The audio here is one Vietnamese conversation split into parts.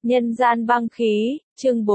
Nhân gian băng khí, chương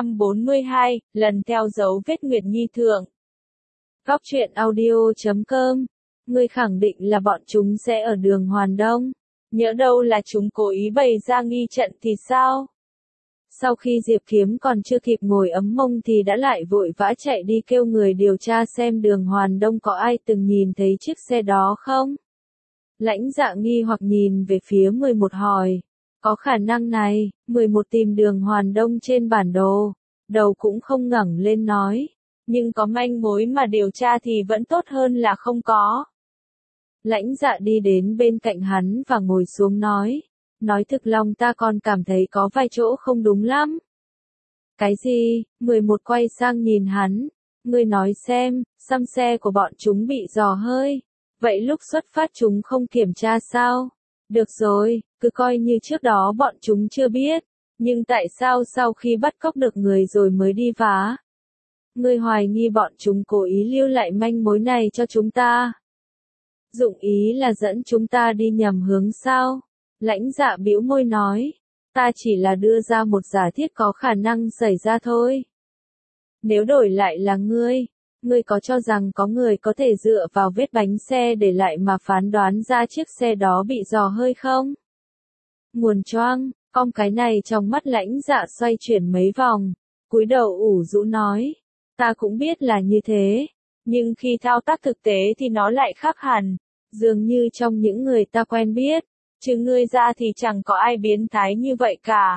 442, lần theo dấu vết Nguyệt Nhi thượng. Góc truyện audio.com. Ngươi khẳng định là bọn chúng sẽ ở đường Hoàn Đông. Nhỡ đâu là chúng cố ý bày ra nghi trận thì sao? Sau khi Diệp Kiếm còn chưa kịp ngồi ấm mông thì đã lại vội vã chạy đi kêu người điều tra xem đường Hoàn Đông có ai từng nhìn thấy chiếc xe đó không? Lãnh Dạ nghi hoặc nhìn về phía 11 hỏi. Có khả năng này, 11 tìm đường Hoàn Đông trên bản đồ, đầu cũng không ngẩng lên nói. Nhưng có manh mối mà điều tra thì vẫn tốt hơn là không có. Lãnh Dạ đi đến bên cạnh hắn và ngồi xuống nói. Nói thực lòng ta còn cảm thấy có vài chỗ không đúng lắm. Cái gì? 11 quay sang nhìn hắn. Ngươi nói xem, xăm xe của bọn chúng bị dò hơi. Vậy lúc xuất phát chúng không kiểm tra sao? Được rồi, cứ coi như trước đó bọn chúng chưa biết. Nhưng tại sao sau khi bắt cóc được người rồi mới đi phá? Ngươi hoài nghi bọn chúng cố ý lưu lại manh mối này cho chúng ta. Dụng ý là dẫn chúng ta đi nhầm hướng sao? Lãnh Dạ bĩu môi nói. Ta chỉ là đưa ra một giả thiết có khả năng xảy ra thôi. Nếu đổi lại là ngươi có cho rằng có người có thể dựa vào vết bánh xe để lại mà phán đoán ra chiếc xe đó bị dò hơi không? Nguồn choang, con cái này trong mắt Lãnh Dạ xoay chuyển mấy vòng, cúi đầu ủ rũ nói. Ta cũng biết là như thế, nhưng khi thao tác thực tế thì nó lại khác hẳn, dường như trong những người ta quen biết, trừ ngươi ra thì chẳng có ai biến thái như vậy cả.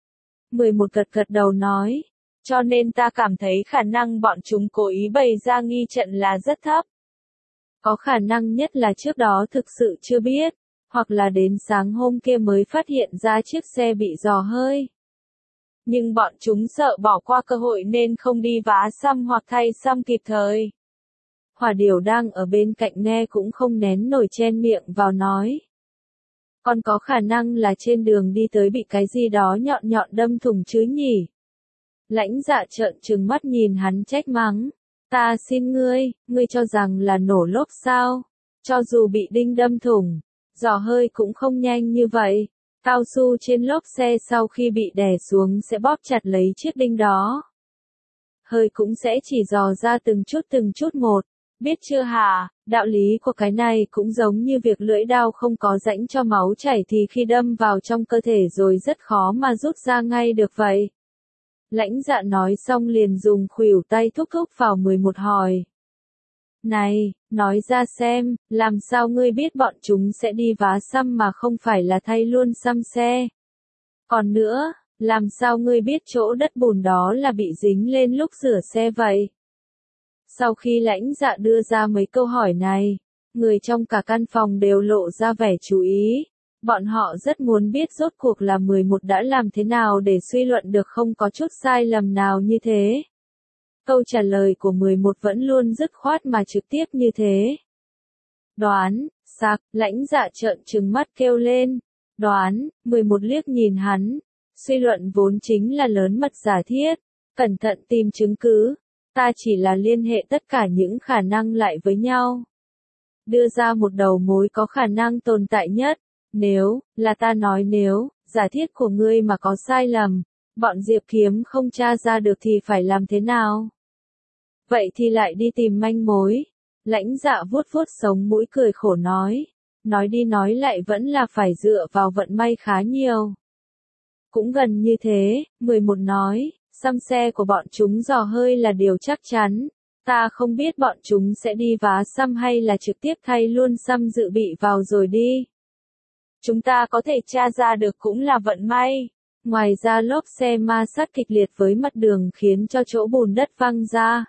11 gật gật đầu nói. Cho nên ta cảm thấy khả năng bọn chúng cố ý bày ra nghi trận là rất thấp. Có khả năng nhất là trước đó thực sự chưa biết, hoặc là đến sáng hôm kia mới phát hiện ra chiếc xe bị dò hơi. Nhưng bọn chúng sợ bỏ qua cơ hội nên không đi vá xăm hoặc thay xăm kịp thời. Hỏa Điểu đang ở bên cạnh nghe cũng không nén nổi chen miệng vào nói. Còn có khả năng là trên đường đi tới bị cái gì đó nhọn nhọn đâm thủng chứ nhỉ? Lãnh Dạ trợn trừng mắt nhìn hắn trách mắng. Ta xin ngươi cho rằng là nổ lốp sao? Cho dù bị đinh đâm thủng, giò hơi cũng không nhanh như vậy. Cao su trên lốp xe sau khi bị đè xuống sẽ bóp chặt lấy chiếc đinh đó. Hơi cũng sẽ chỉ dò ra từng chút một. Biết chưa hả? Đạo lý của cái này cũng giống như việc lưỡi dao không có rãnh cho máu chảy thì khi đâm vào trong cơ thể rồi rất khó mà rút ra ngay được vậy. Lãnh Dạ nói xong liền dùng khuỷu tay thúc vào 11 hỏi. Này, nói ra xem, làm sao ngươi biết bọn chúng sẽ đi vá xăm mà không phải là thay luôn xăm xe? Còn nữa, làm sao ngươi biết chỗ đất bùn đó là bị dính lên lúc rửa xe vậy? Sau khi Lãnh Dạ đưa ra mấy câu hỏi này, người trong cả căn phòng đều lộ ra vẻ chú ý. Bọn họ rất muốn biết rốt cuộc là 11 đã làm thế nào để suy luận được không có chút sai lầm nào như thế. Câu trả lời của 11 vẫn luôn dứt khoát mà trực tiếp như thế. Đoán, sạc, Lãnh Dạ trợn trừng mắt kêu lên. Đoán, 11 liếc nhìn hắn. Suy luận vốn chính là lớn mật giả thiết. Cẩn thận tìm chứng cứ. Ta chỉ là liên hệ tất cả những khả năng lại với nhau. Đưa ra một đầu mối có khả năng tồn tại nhất. Nếu, là ta nói nếu, giả thiết của ngươi mà có sai lầm, bọn Diệp Kiếm không tra ra được thì phải làm thế nào? Vậy thì lại đi tìm manh mối. Lãnh Dạ vuốt vuốt sống mũi cười khổ nói. Nói đi nói lại vẫn là phải dựa vào vận may khá nhiều. Cũng gần như thế, 11 nói, xăm xe của bọn chúng dò hơi là điều chắc chắn. Ta không biết bọn chúng sẽ đi vá xăm hay là trực tiếp thay luôn xăm dự bị vào rồi đi. Chúng ta có thể tra ra được cũng là vận may. Ngoài ra lốp xe ma sát kịch liệt với mặt đường khiến cho chỗ bùn đất văng ra.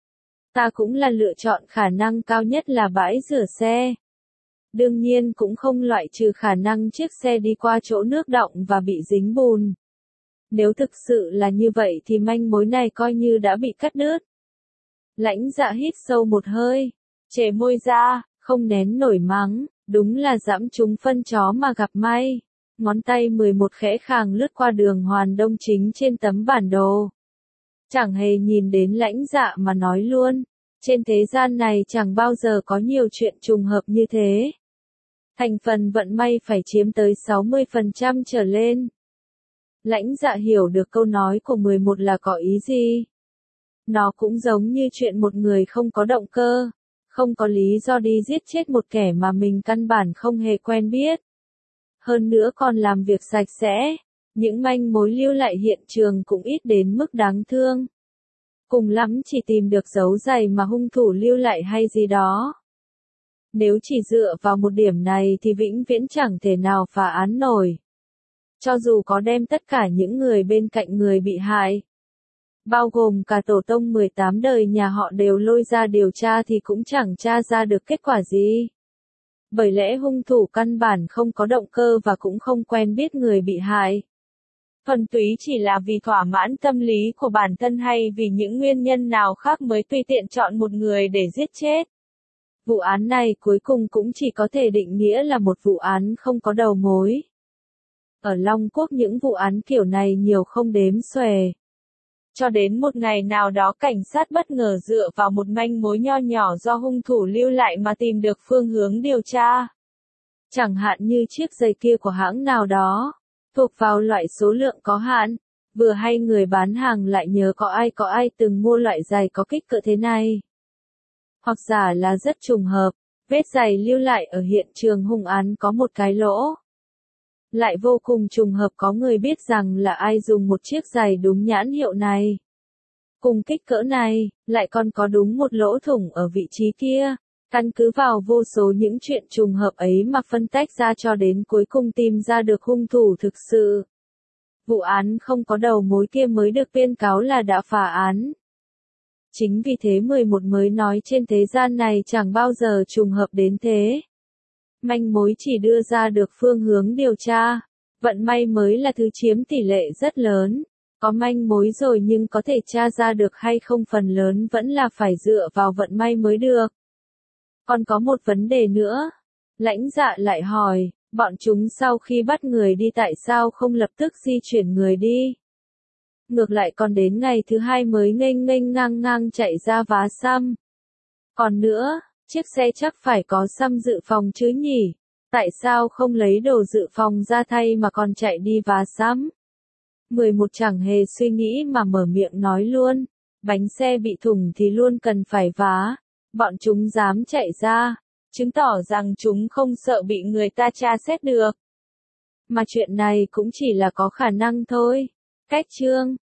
Ta cũng là lựa chọn khả năng cao nhất là bãi rửa xe. Đương nhiên cũng không loại trừ khả năng chiếc xe đi qua chỗ nước đọng và bị dính bùn. Nếu thực sự là như vậy thì manh mối này coi như đã bị cắt đứt. Lãnh Dạ hít sâu một hơi, chề môi ra, không nén nổi mắng. Đúng là dẫm trúng phân chó mà gặp may. Ngón tay 11 khẽ khàng lướt qua đường Hoàn Đông chính trên tấm bản đồ. Chẳng hề nhìn đến Lãnh Dạ mà nói luôn. Trên thế gian này chẳng bao giờ có nhiều chuyện trùng hợp như thế. Thành phần vận may phải chiếm tới 60% trở lên. Lãnh Dạ hiểu được câu nói của 11 là có ý gì. Nó cũng giống như chuyện một người không có động cơ, không có lý do đi giết chết một kẻ mà mình căn bản không hề quen biết. Hơn nữa còn làm việc sạch sẽ, những manh mối lưu lại hiện trường cũng ít đến mức đáng thương. Cùng lắm chỉ tìm được dấu giày mà hung thủ lưu lại hay gì đó. Nếu chỉ dựa vào một điểm này thì vĩnh viễn chẳng thể nào phá án nổi. Cho dù có đem tất cả những người bên cạnh người bị hại, bao gồm cả tổ tông 18 đời nhà họ đều lôi ra điều tra thì cũng chẳng tra ra được kết quả gì. Bởi lẽ hung thủ căn bản không có động cơ và cũng không quen biết người bị hại. Thuần túy chỉ là vì thỏa mãn tâm lý của bản thân hay vì những nguyên nhân nào khác mới tùy tiện chọn một người để giết chết. Vụ án này cuối cùng cũng chỉ có thể định nghĩa là một vụ án không có đầu mối. Ở Long Quốc những vụ án kiểu này nhiều không đếm xuể. Cho đến một ngày nào đó cảnh sát bất ngờ dựa vào một manh mối nho nhỏ do hung thủ lưu lại mà tìm được phương hướng điều tra. Chẳng hạn như chiếc giày kia của hãng nào đó, thuộc vào loại số lượng có hạn, vừa hay người bán hàng lại nhớ có ai từng mua loại giày có kích cỡ thế này. Hoặc giả là rất trùng hợp, vết giày lưu lại ở hiện trường hung án có một cái lỗ. Lại vô cùng trùng hợp có người biết rằng là ai dùng một chiếc giày đúng nhãn hiệu này. Cùng kích cỡ này, lại còn có đúng một lỗ thủng ở vị trí kia. Căn cứ vào vô số những chuyện trùng hợp ấy mà phân tách ra cho đến cuối cùng tìm ra được hung thủ thực sự. Vụ án không có đầu mối kia mới được tuyên cáo là đã phá án. Chính vì thế 11 mới nói trên thế gian này chẳng bao giờ trùng hợp đến thế. Manh mối chỉ đưa ra được phương hướng điều tra. Vận may mới là thứ chiếm tỷ lệ rất lớn. Có manh mối rồi nhưng có thể tra ra được hay không phần lớn vẫn là phải dựa vào vận may mới được. Còn có một vấn đề nữa. Lãnh Dạ lại hỏi, bọn chúng sau khi bắt người đi tại sao không lập tức di chuyển người đi? Ngược lại còn đến ngày thứ hai mới nghênh nghênh ngang ngang chạy ra vá xăm. Còn nữa, chiếc xe chắc phải có xăm dự phòng chứ nhỉ? Tại sao không lấy đồ dự phòng ra thay mà còn chạy đi vá xăm? 11 chẳng hề suy nghĩ mà mở miệng nói luôn. Bánh xe bị thủng thì luôn cần phải vá. Bọn chúng dám chạy ra, chứng tỏ rằng chúng không sợ bị người ta tra xét được. Mà chuyện này cũng chỉ là có khả năng thôi. Cách chương